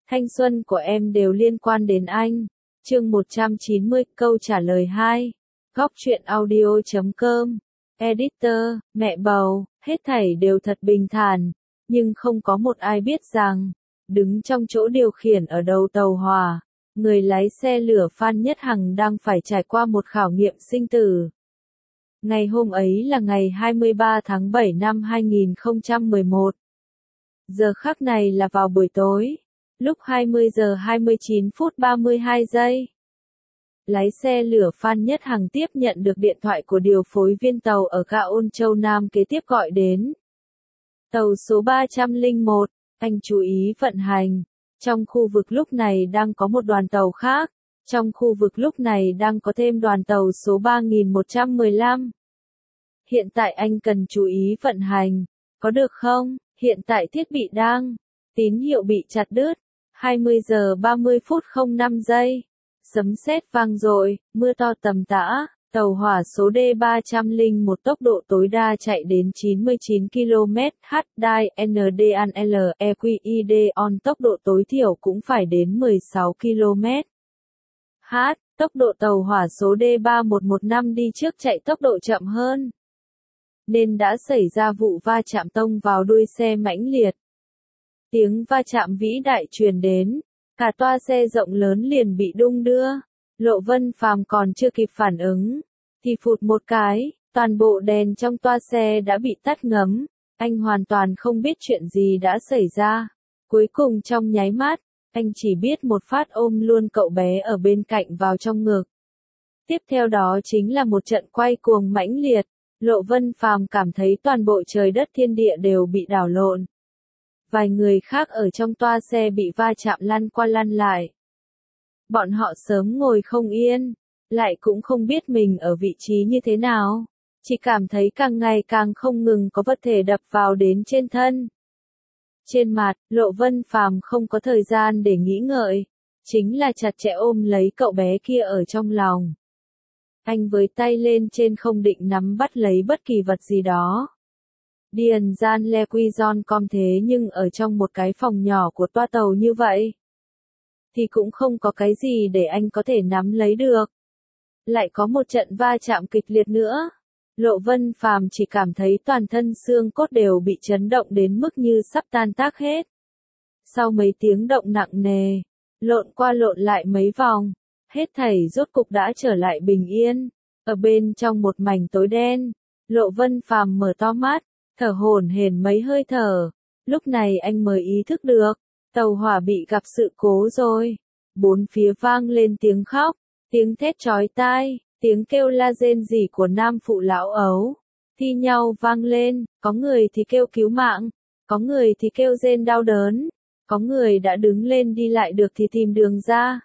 Thanh xuân của em đều liên quan đến anh. Chương 190, câu trả lời 2. Góc truyện audio.com. Editor, mẹ bầu, hết thảy đều thật bình thản, nhưng không có một ai biết rằng, đứng trong chỗ điều khiển ở đầu tàu hỏa, người lái xe lửa Phan Nhất Hằng đang phải trải qua một khảo nghiệm sinh tử. Ngày hôm ấy là ngày 23 tháng 7 năm 2011. Giờ khắc này là vào buổi tối, lúc 20 giờ 29 phút 32 giây. Lái xe lửa Phan Nhất Hằng tiếp nhận được điện thoại của điều phối viên tàu ở ga Ôn Châu Nam kế tiếp gọi đến. Tàu số 301, anh chú ý vận hành. Trong khu vực lúc này đang có một đoàn tàu khác. Trong khu vực lúc này đang có thêm đoàn tàu số 3115. Hiện tại anh cần chú ý vận hành. Có được không? Hiện tại thiết bị đang. Tín hiệu bị chặt đứt. 20 giờ 30 phút 05 giây. Sấm sét vang dội, mưa to tầm tã, tàu hỏa số D301 tốc độ tối đa chạy đến 99 km/h, DAI NDANL EQID on tốc độ tối thiểu cũng phải đến 16 km/h, tốc độ tàu hỏa số D3115 đi trước chạy tốc độ chậm hơn. Nên đã xảy ra vụ va chạm tông vào đuôi xe mãnh liệt. Tiếng va chạm vĩ đại truyền đến. Cả toa xe rộng lớn liền bị đung đưa. Lộ Vân Phàm còn chưa kịp phản ứng, thì phụt một cái, toàn bộ đèn trong toa xe đã bị tắt ngấm. Anh hoàn toàn không biết chuyện gì đã xảy ra. Cuối cùng trong nháy mắt, anh chỉ biết một phát ôm luôn cậu bé ở bên cạnh vào trong ngực. Tiếp theo đó chính là một trận quay cuồng mãnh liệt. Lộ Vân Phàm cảm thấy toàn bộ trời đất thiên địa đều bị đảo lộn. Vài người khác ở trong toa xe bị va chạm lăn qua lăn lại. Bọn họ sớm ngồi không yên, lại cũng không biết mình ở vị trí như thế nào, chỉ cảm thấy càng ngày càng không ngừng có vật thể đập vào đến trên thân. Trên mặt, Lộ Vân Phàm không có thời gian để nghĩ ngợi, chính là chặt chẽ ôm lấy cậu bé kia ở trong lòng. Anh với tay lên trên không định nắm bắt lấy bất kỳ vật gì đó. Điền gian le quy giòn com thế nhưng ở trong một cái phòng nhỏ của toa tàu như vậy, thì cũng không có cái gì để anh có thể nắm lấy được. Lại có một trận va chạm kịch liệt nữa. Lộ Vân Phàm chỉ cảm thấy toàn thân xương cốt đều bị chấn động đến mức như sắp tan tác hết. Sau mấy tiếng động nặng nề, lộn qua lộn lại mấy vòng, hết thảy rốt cục đã trở lại bình yên. Ở bên trong một mảnh tối đen, Lộ Vân Phàm mở to mắt, thở hổn hển mấy hơi thở. Lúc này anh mới ý thức được, tàu hỏa bị gặp sự cố rồi. Bốn phía vang lên tiếng khóc, tiếng thét chói tai, tiếng kêu la rên rỉ của nam phụ lão ấu. Thi nhau vang lên, có người thì kêu cứu mạng, có người thì kêu rên đau đớn, có người đã đứng lên đi lại được thì tìm đường ra.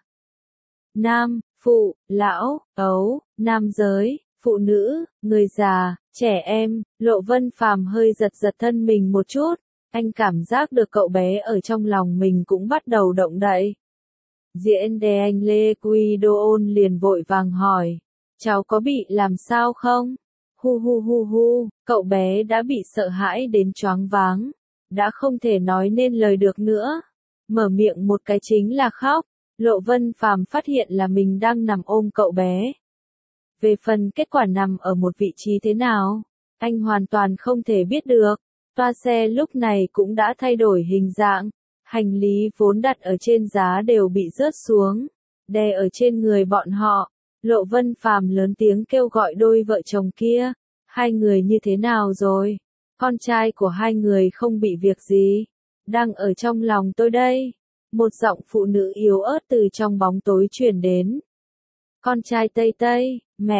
Nam, phụ, lão, ấu, nam giới, phụ nữ, người già, trẻ em. Lộ Vân Phàm hơi giật giật thân mình một chút, anh cảm giác được cậu bé ở trong lòng mình cũng bắt đầu động đậy. Diễn đề anh Lê Quy Đô Ôn liền vội vàng hỏi, cháu có bị làm sao không? Hu hu hu hu, cậu bé đã bị sợ hãi đến choáng váng, đã không thể nói nên lời được nữa. Mở miệng một cái chính là khóc. Lộ Vân Phàm phát hiện là mình đang nằm ôm cậu bé. Về phần kết quả nằm ở một vị trí thế nào, anh hoàn toàn không thể biết được. Toa xe lúc này cũng đã thay đổi hình dạng, hành lý vốn đặt ở trên giá đều bị rớt xuống, đè ở trên người bọn họ. Lộ Vân Phàm lớn tiếng kêu gọi đôi vợ chồng kia, hai người như thế nào rồi? Con trai của hai người không bị việc gì, đang ở trong lòng tôi đây. Một giọng phụ nữ yếu ớt từ trong bóng tối truyền đến. Con trai Tây Tây,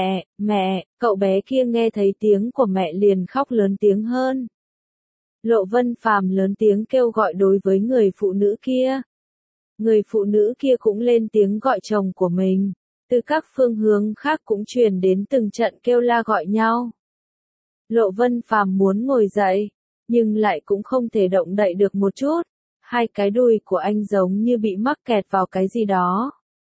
mẹ, cậu bé kia nghe thấy tiếng của mẹ liền khóc lớn tiếng hơn. Lộ Vân Phàm lớn tiếng kêu gọi đối với người phụ nữ kia. Người phụ nữ kia cũng lên tiếng gọi chồng của mình. Từ các phương hướng khác cũng truyền đến từng trận kêu la gọi nhau. Lộ Vân Phàm muốn ngồi dậy, nhưng lại cũng không thể động đậy được một chút. Hai cái đùi của anh giống như bị mắc kẹt vào cái gì đó.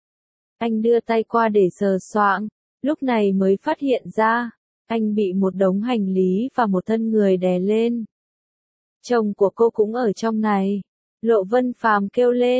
Anh đưa tay qua để sờ soạng, lúc này mới phát hiện ra, anh bị một đống hành lý và một thân người đè lên. Chồng của cô cũng ở trong này. Lộ Vân Phàm kêu lên,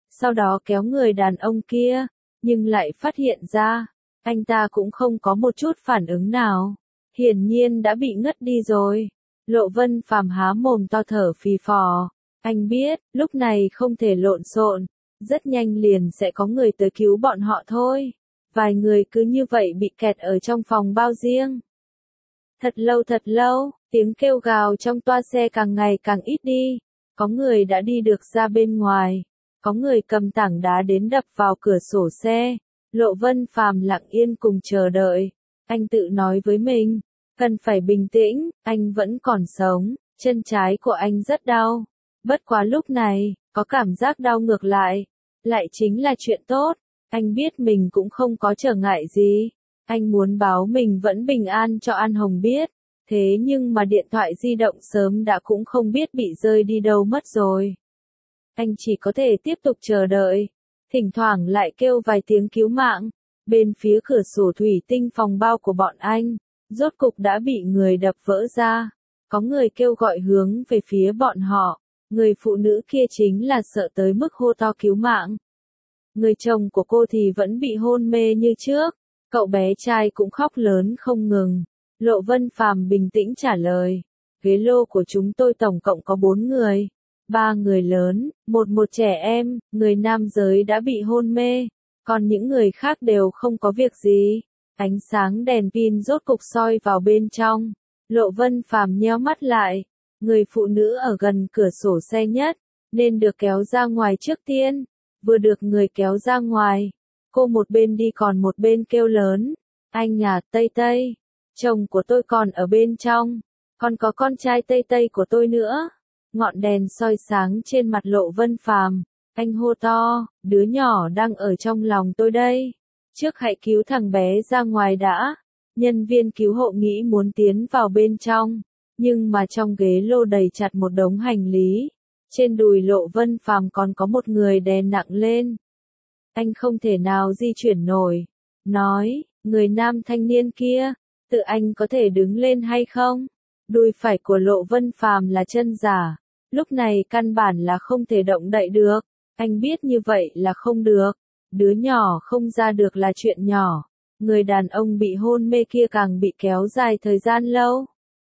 sau đó kéo người đàn ông kia, nhưng lại phát hiện ra, anh ta cũng không có một chút phản ứng nào, hiển nhiên đã bị ngất đi rồi. Lộ Vân Phàm há mồm to thở phì phò, anh biết, lúc này không thể lộn xộn, rất nhanh liền sẽ có người tới cứu bọn họ thôi. Vài người cứ như vậy bị kẹt ở trong phòng bao riêng. Thật lâu, tiếng kêu gào trong toa xe càng ngày càng ít đi. Có người đã đi được ra bên ngoài. Có người cầm tảng đá đến đập vào cửa sổ xe. Lộ Vân Phàm lặng yên cùng chờ đợi. Anh tự nói với mình, cần phải bình tĩnh, anh vẫn còn sống, chân trái của anh rất đau. Bất quá lúc này, có cảm giác đau ngược lại chính là chuyện tốt. Anh biết mình cũng không có trở ngại gì. Anh muốn báo mình vẫn bình an cho An Hồng biết. Thế nhưng mà điện thoại di động sớm đã cũng không biết bị rơi đi đâu mất rồi. Anh chỉ có thể tiếp tục chờ đợi. Thỉnh thoảng lại kêu vài tiếng cứu mạng. Bên phía cửa sổ thủy tinh phòng bao của bọn anh, rốt cục đã bị người đập vỡ ra. Có người kêu gọi hướng về phía bọn họ. Người phụ nữ kia chính là sợ tới mức hô to cứu mạng. Người chồng của cô thì vẫn bị hôn mê như trước, cậu bé trai cũng khóc lớn không ngừng. Lộ Vân Phàm bình tĩnh trả lời, ghế lô của chúng tôi tổng cộng có 4 người, 3 người lớn, một trẻ em, người nam giới đã bị hôn mê, còn những người khác đều không có việc gì. Ánh sáng đèn pin rốt cục soi vào bên trong, Lộ Vân Phàm nheo mắt lại, người phụ nữ ở gần cửa sổ xe nhất, nên được kéo ra ngoài trước tiên. Vừa được người kéo ra ngoài, cô một bên đi còn một bên kêu lớn, anh à, Tây Tây, chồng của tôi còn ở bên trong, còn có con trai Tây Tây của tôi nữa. Ngọn đèn soi sáng trên mặt Lộ Vân Phàm, anh hô to, đứa nhỏ đang ở trong lòng tôi đây, trước hãy cứu thằng bé ra ngoài đã. Nhân viên cứu hộ nghĩ muốn tiến vào bên trong, nhưng mà trong ghế lô đầy chặt một đống hành lý. Trên đùi Lộ Vân Phàm còn có một người đè nặng lên. Anh không thể nào di chuyển nổi. Nói, người nam thanh niên kia, tự anh có thể đứng lên hay không? Đùi phải của Lộ Vân Phàm là chân giả. Lúc này căn bản là không thể động đậy được. Anh biết như vậy là không được. Đứa nhỏ không ra được là chuyện nhỏ. Người đàn ông bị hôn mê kia càng bị kéo dài thời gian lâu,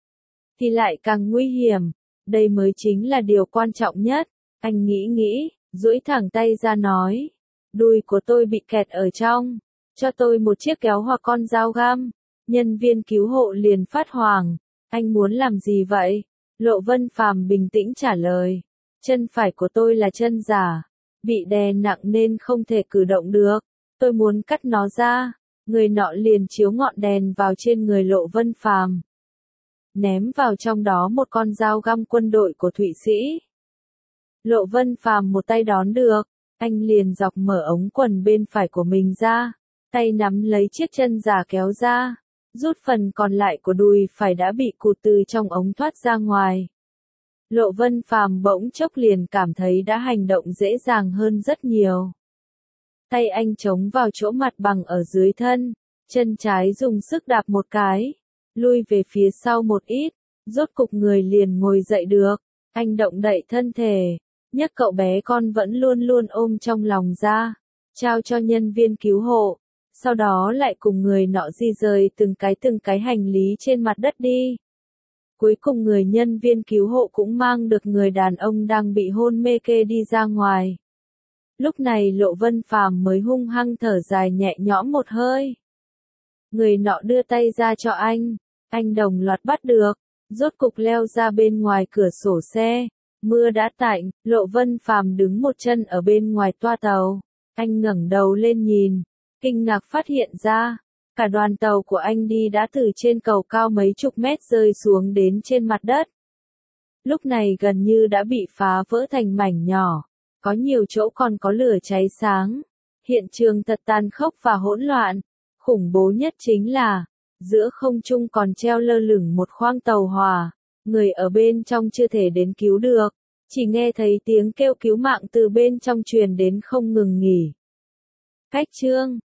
thì lại càng nguy hiểm. Đây mới chính là điều quan trọng nhất. Anh nghĩ, duỗi thẳng tay ra nói. Đùi của tôi bị kẹt ở trong. Cho tôi một chiếc kéo hoặc con dao găm. Nhân viên cứu hộ liền phát hoảng. Anh muốn làm gì vậy? Lộ Vân Phàm bình tĩnh trả lời. Chân phải của tôi là chân giả. Bị đè nặng nên không thể cử động được. Tôi muốn cắt nó ra. Người nọ liền chiếu ngọn đèn vào trên người Lộ Vân Phàm, ném vào trong đó một con dao găm quân đội của Thụy Sĩ. Lộ Vân Phàm một tay đón được, anh liền dọc mở ống quần bên phải của mình ra, tay nắm lấy chiếc chân giả kéo ra, rút phần còn lại của đùi phải đã bị cụt từ trong ống thoát ra ngoài. Lộ Vân Phàm bỗng chốc liền cảm thấy đã hành động dễ dàng hơn rất nhiều. Tay anh chống vào chỗ mặt bằng ở dưới thân, chân trái dùng sức đạp một cái, lui về phía sau một ít, rốt cục người liền ngồi dậy được. Anh động đậy thân thể, nhấc cậu bé con vẫn luôn luôn ôm trong lòng ra, trao cho nhân viên cứu hộ, sau đó lại cùng người nọ di rời từng cái hành lý trên mặt đất đi. Cuối cùng người nhân viên cứu hộ cũng mang được người đàn ông đang bị hôn mê kia đi ra ngoài. Lúc này Lộ Vân Phàm mới hung hăng thở dài nhẹ nhõm một hơi. Người nọ đưa tay ra cho anh đồng loạt bắt được, rốt cục leo ra bên ngoài cửa sổ xe. Mưa đã tạnh, Lộ Vân Phàm đứng một chân ở bên ngoài toa tàu. Anh ngẩng đầu lên nhìn, kinh ngạc phát hiện ra, cả đoàn tàu của anh đi đã từ trên cầu cao mấy chục mét rơi xuống đến trên mặt đất. Lúc này gần như đã bị phá vỡ thành mảnh nhỏ, có nhiều chỗ còn có lửa cháy sáng. Hiện trường thật tàn khốc và hỗn loạn. Khủng bố nhất chính là, giữa không trung còn treo lơ lửng một khoang tàu hỏa, người ở bên trong chưa thể đến cứu được, chỉ nghe thấy tiếng kêu cứu mạng từ bên trong truyền đến không ngừng nghỉ. Cách chương